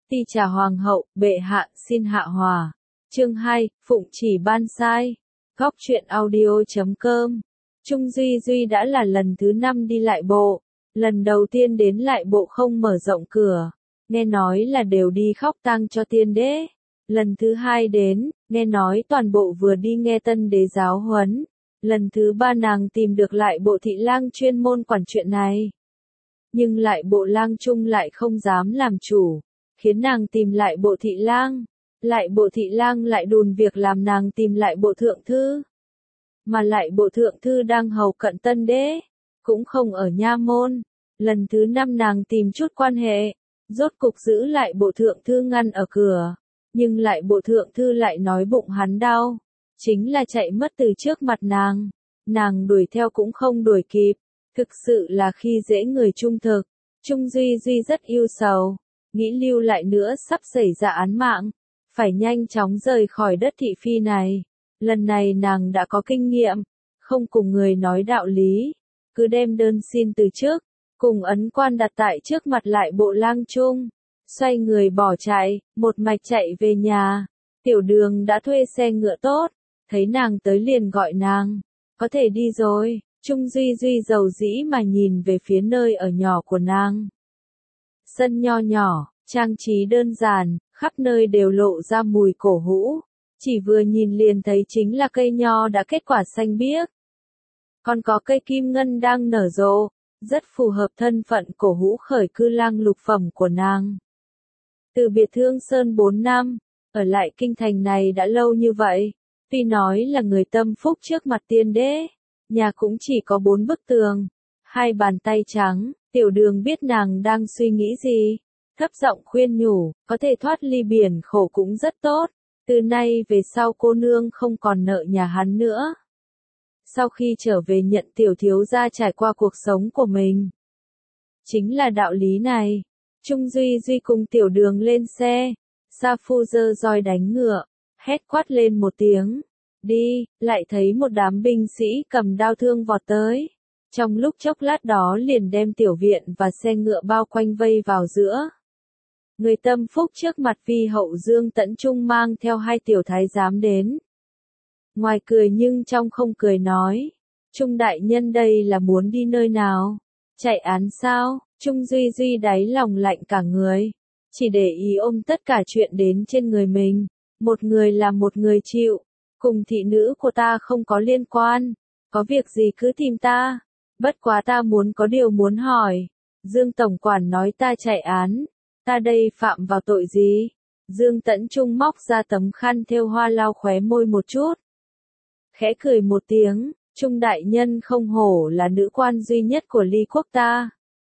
Ti trà hoàng hậu, bệ hạ, xin hạ hòa. Chương 2, Phụng chỉ ban sai. Góc truyện audio.com. Trung Duy Duy đã là lần thứ 5 đi lại bộ. Lần đầu tiên đến lại bộ không mở rộng cửa. Nghe nói là đều đi khóc tang cho tiên đế. Lần thứ 2 đến, nghe nói toàn bộ vừa đi nghe tân đế giáo huấn. Lần thứ 3 nàng tìm được lại bộ thị lang chuyên môn quản chuyện này. Nhưng lại bộ lang trung lại không dám làm chủ, khiến nàng tìm lại bộ thị lang. Lại bộ thị lang lại đùn việc làm nàng tìm lại bộ thượng thư. Mà lại bộ thượng thư đang hầu cận tân đế, cũng không ở nha môn. Lần thứ 5 nàng tìm chút quan hệ, rốt cục giữ lại bộ thượng thư ngăn ở cửa. Nhưng lại bộ thượng thư lại nói bụng hắn đau, chính là chạy mất từ trước mặt nàng. Nàng đuổi theo cũng không đuổi kịp, thực sự là khi dễ người trung thực. Trung Duy Duy rất yêu sầu, nghĩ lưu lại nữa sắp xảy ra án mạng, phải nhanh chóng rời khỏi đất thị phi này. Lần này nàng đã có kinh nghiệm, không cùng người nói đạo lý, cứ đem đơn xin từ chức, cùng ấn quan đặt tại trước mặt lại bộ lang trung, xoay người bỏ chạy, một mạch chạy về nhà. Tiểu Đường đã thuê xe ngựa tốt, thấy nàng tới liền gọi nàng, có thể đi rồi. Trung Duy Duy giàu dĩ mà nhìn về phía nơi ở nhỏ của nàng. Sân nho nhỏ, trang trí đơn giản, khắp nơi đều lộ ra mùi cổ hũ. Chỉ vừa nhìn liền thấy chính là cây nho đã kết quả xanh biếc. Còn có cây kim ngân đang nở rộ, rất phù hợp thân phận cổ hũ khởi cư lang lục phẩm của nàng. Từ biệt Thương Sơn 4 năm, ở lại kinh thành này đã lâu như vậy, tuy nói là người tâm phúc trước mặt tiên đế, nhà cũng chỉ có 4 bức tường, 2 bàn tay trắng. Tiểu Đường biết nàng đang suy nghĩ gì, thấp giọng khuyên nhủ, có thể thoát ly biển khổ cũng rất tốt, từ nay về sau cô nương không còn nợ nhà hắn nữa. Sau khi trở về nhận tiểu thiếu gia trải qua cuộc sống của mình. Chính là đạo lý này. Trung Duy Duy cùng Tiểu Đường lên xe, Sa Phu giơ roi đánh ngựa, hét quát lên một tiếng, đi, lại thấy một đám binh sĩ cầm đao thương vọt tới. Trong lúc chốc lát đó liền đem tiểu viện và xe ngựa bao quanh vây vào giữa. Người tâm phúc trước mặt vi hậu Dương Tẫn Trung mang theo 2 tiểu thái giám đến. Ngoài cười nhưng trong không cười nói, Trung đại nhân đây là muốn đi nơi nào? Chạy án sao? Trung Duy Duy đáy lòng lạnh cả người, chỉ để ý ôm tất cả chuyện đến trên người mình. Một người làm một người chịu, cùng thị nữ của ta không có liên quan, có việc gì cứ tìm ta. Bất quá ta muốn có điều muốn hỏi. Dương Tổng Quản nói ta chạy án, ta đây phạm vào tội gì? Dương Tẫn Trung móc ra tấm khăn thêu hoa lau khóe môi một chút. Khẽ cười một tiếng, Trung đại nhân không hổ là nữ quan duy nhất của Ly quốc ta.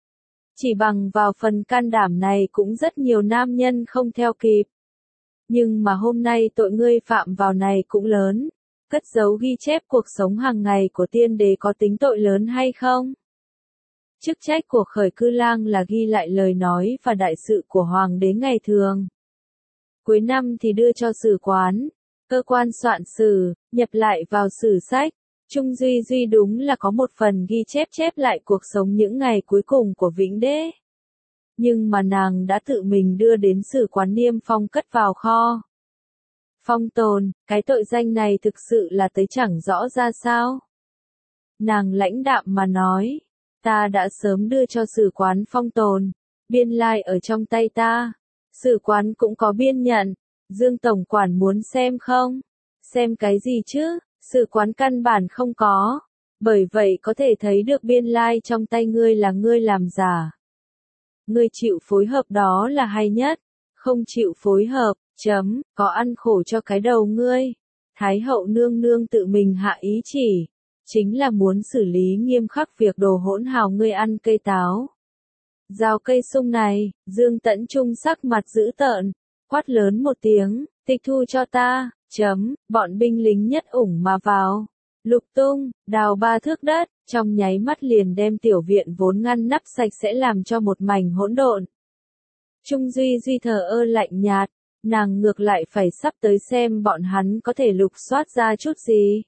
Chỉ bằng vào phần can đảm này cũng rất nhiều nam nhân không theo kịp. Nhưng mà hôm nay tội ngươi phạm vào này cũng lớn. Cất giấu ghi chép cuộc sống hàng ngày của tiên đế có tính tội lớn hay không? Chức trách của khởi cư lang là ghi lại lời nói và đại sự của hoàng đế ngày thường. Cuối năm thì đưa cho sử quán, cơ quan soạn sử, nhập lại vào sử sách. Trung Duy Duy đúng là có một phần ghi chép lại cuộc sống những ngày cuối cùng của Vĩnh Đế. Nhưng mà nàng đã tự mình đưa đến sử quán niêm phong cất vào kho. Phong tồn, cái tội danh này thực sự là tới chẳng rõ ra sao. Nàng lãnh đạm mà nói, ta đã sớm đưa cho sử quán phong tồn, biên lai ở trong tay ta, sử quán cũng có biên nhận, Dương Tổng Quản muốn xem không? Xem cái gì chứ, sử quán căn bản không có, bởi vậy có thể thấy được biên lai trong tay ngươi là ngươi làm giả. Ngươi chịu phối hợp đó là hay nhất, không chịu phối hợp. Có ăn khổ cho cái đầu ngươi. Thái hậu nương nương tự mình hạ ý chỉ, chính là muốn xử lý nghiêm khắc việc đồ hỗn hào ngươi ăn cây táo. Rào cây sung này, Dương Tẫn Trung sắc mặt dữ tợn, quát lớn một tiếng, tịch thu cho ta. Bọn binh lính nhất ủng mà vào. Lục tung, đào 3 thước đất, trong nháy mắt liền đem tiểu viện vốn ngăn nắp sạch sẽ làm cho một mảnh hỗn độn. Trung Duy Duy thờ ơ lạnh nhạt. Nàng ngược lại phải sắp tới xem bọn hắn có thể lục soát ra chút gì.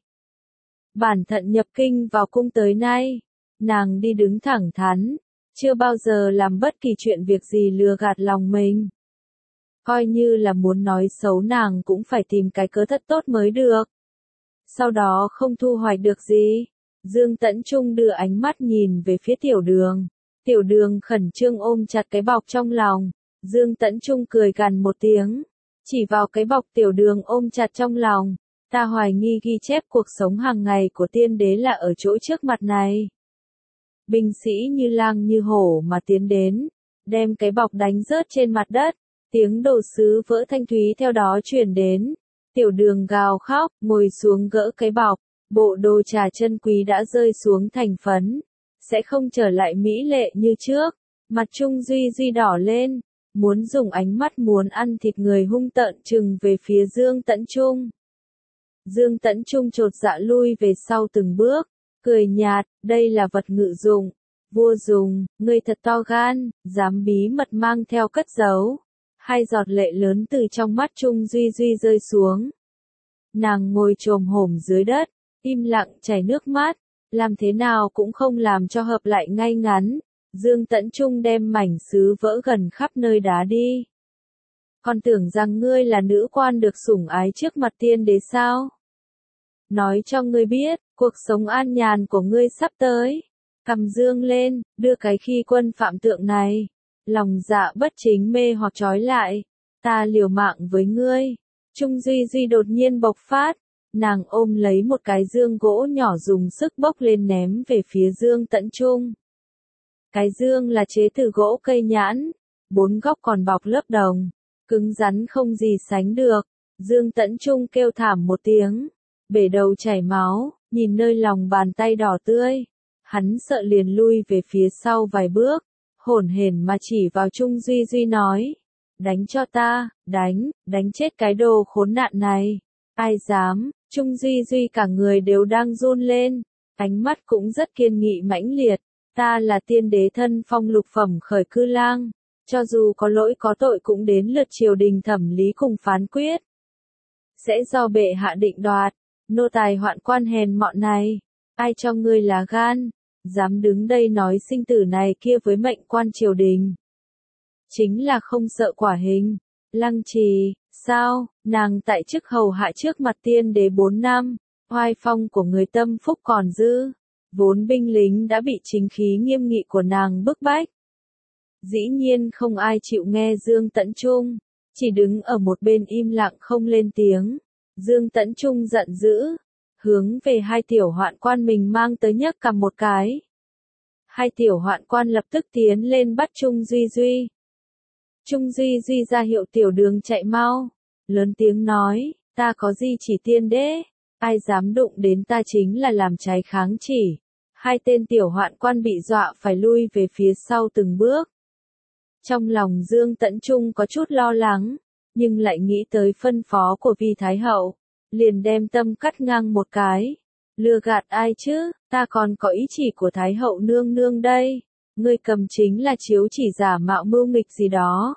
Bản thận nhập kinh vào cung tới nay, nàng đi đứng thẳng thắn, chưa bao giờ làm bất kỳ chuyện việc gì lừa gạt lòng mình. coi như là muốn nói xấu nàng cũng phải tìm cái cớ thật tốt mới được. Sau đó không thu hoạch được gì. Dương Tẫn Trung đưa ánh mắt nhìn về phía Tiểu Đường. Tiểu Đường khẩn trương ôm chặt cái bọc trong lòng. Dương Tẫn Trung cười gằn một tiếng. Chỉ vào cái bọc Tiểu Đường ôm chặt trong lòng. Ta hoài nghi ghi chép cuộc sống hàng ngày của tiên đế là ở chỗ trước mặt này. Binh sĩ như lang như hổ mà tiến đến. Đem cái bọc đánh rớt trên mặt đất. Tiếng đồ sứ vỡ thanh thúy theo đó truyền đến. Tiểu Đường gào khóc, ngồi xuống gỡ cái bọc. Bộ đồ trà chân quý đã rơi xuống thành phấn. Sẽ không trở lại mỹ lệ như trước. Mặt Trung Duy Duy đỏ lên. Muốn dùng ánh mắt muốn ăn thịt người hung tợn trừng về phía Dương Tẫn Trung. Dương Tẫn Trung chột dạ lui về sau từng bước. Cười nhạt, đây là vật ngự dụng. Vua dùng, ngươi thật to gan, dám bí mật mang theo cất giấu. Hai giọt lệ lớn từ trong mắt Trung Duy Duy rơi xuống. Nàng ngồi chồm hổm dưới đất, im lặng chảy nước mắt, làm thế nào cũng không làm cho hợp lại ngay ngắn. Dương Tẫn Trung đem mảnh sứ vỡ gần khắp nơi đá đi. Con tưởng rằng ngươi là nữ quan được sủng ái trước mặt tiên đế sao? Nói cho ngươi biết, cuộc sống an nhàn của ngươi sắp tới. Cầm dương lên, đưa cái khi quân phạm tượng này. Lòng dạ bất chính mê hoặc trói lại. Ta liều mạng với ngươi. Trung Duy Duy đột nhiên bộc phát. Nàng ôm lấy một cái dương gỗ nhỏ dùng sức bốc lên ném về phía Dương Tẫn Trung. Cái dương là chế từ gỗ cây nhãn. 4 góc còn bọc lớp đồng. Cứng rắn không gì sánh được. Dương Tẫn Trung kêu thảm một tiếng. Bể đầu chảy máu, nhìn nơi lòng bàn tay đỏ tươi. Hắn sợ liền lui về phía sau vài bước. Hổn hển mà chỉ vào Trung Duy Duy nói. Đánh cho ta, đánh chết cái đồ khốn nạn này. Ai dám, Trung Duy Duy cả người đều đang run lên. Ánh mắt cũng rất kiên nghị mãnh liệt. Ta là tiên đế thân phong lục phẩm khởi cư lang. Cho dù có lỗi có tội cũng đến lượt triều đình thẩm lý cùng phán quyết. Sẽ do bệ hạ định đoạt. Nô tài hoạn quan hèn mọn này. Ai cho ngươi là gan. Dám đứng đây nói sinh tử này kia với mệnh quan triều đình. Chính là không sợ quả hình. Lăng Trì, sao, nàng tại chức hầu hạ trước mặt tiên đế 4 năm. Oai phong của người tâm phúc còn dư. Vốn binh lính đã bị chính khí nghiêm nghị của nàng bức bách. Dĩ nhiên không ai chịu nghe Dương Tẫn Trung. Chỉ đứng ở một bên im lặng không lên tiếng. Dương Tẫn Trung giận dữ. Hướng về hai tiểu hoạn quan mình mang tới nhấc cầm một cái. Hai tiểu hoạn quan lập tức tiến lên bắt Trung Duy Duy. Trung Duy Duy ra hiệu Tiểu Đường chạy mau. Lớn tiếng nói, ta có gì chỉ tiên đế. Ai dám đụng đến ta chính là làm trái kháng chỉ. Hai tên tiểu hoạn quan bị dọa phải lui về phía sau từng bước. Trong lòng Dương Tẫn Trung có chút lo lắng. Nhưng lại nghĩ tới phân phó của Vi Thái Hậu. Liền đem tâm cắt ngang một cái. Lừa gạt ai chứ, ta còn có ý chỉ của Thái Hậu nương nương đây. Ngươi cầm chính là chiếu chỉ giả mạo mưu nghịch gì đó.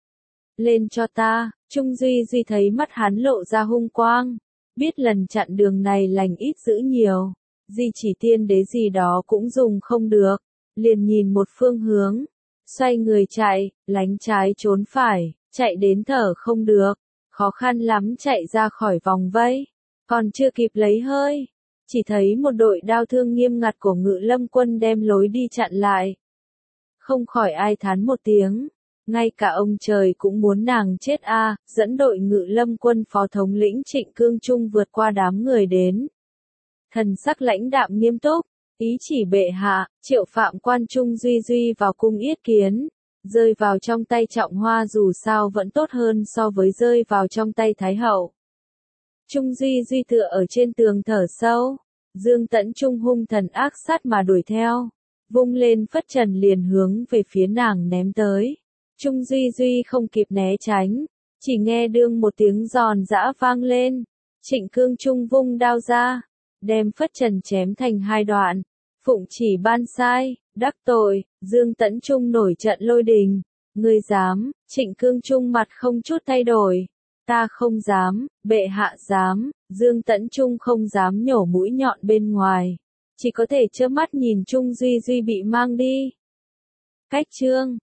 Lên cho ta, Trung Duy Duy thấy mắt hắn lộ ra hung quang. Biết lần chặn đường này lành ít dữ nhiều. Di chỉ tiên đế gì đó cũng dùng không được. Liền nhìn một phương hướng. Xoay người chạy, lánh trái trốn phải, chạy đến thở không được. Khó khăn lắm chạy ra khỏi vòng vây. Còn chưa kịp lấy hơi. Chỉ thấy một đội đao thương nghiêm ngặt của Ngự Lâm quân đem lối đi chặn lại. Không khỏi ai thán một tiếng. Ngay cả ông trời cũng muốn nàng chết a. Dẫn đội Ngự Lâm quân phó thống lĩnh Trịnh Cương Trung vượt qua đám người đến. Thần sắc lãnh đạm nghiêm túc. Ý chỉ bệ hạ, triệu phạm quan Trung Duy Duy vào cung yết kiến. Rơi vào trong tay Trọng Hoa dù sao vẫn tốt hơn so với rơi vào trong tay Thái Hậu. Trung Duy Duy tựa ở trên tường thở sâu. Dương Tẫn Trung hung thần ác sát mà đuổi theo. Vung lên phất trần liền hướng về phía nàng ném tới. Trung Duy Duy không kịp né tránh. Chỉ nghe đương một tiếng giòn giã vang lên. Trịnh Cương Trung vung đao ra. Đem phất trần chém thành 2 đoạn. Phụng chỉ ban sai, đắc tội, Dương Tẫn Trung nổi trận lôi đình. Ngươi dám, Trịnh Cương Trung mặt không chút thay đổi. Ta không dám, bệ hạ dám, Dương Tẫn Trung không dám nhổ mũi nhọn bên ngoài. Chỉ có thể trơ mắt nhìn Trung Duy Duy bị mang đi. Cách chương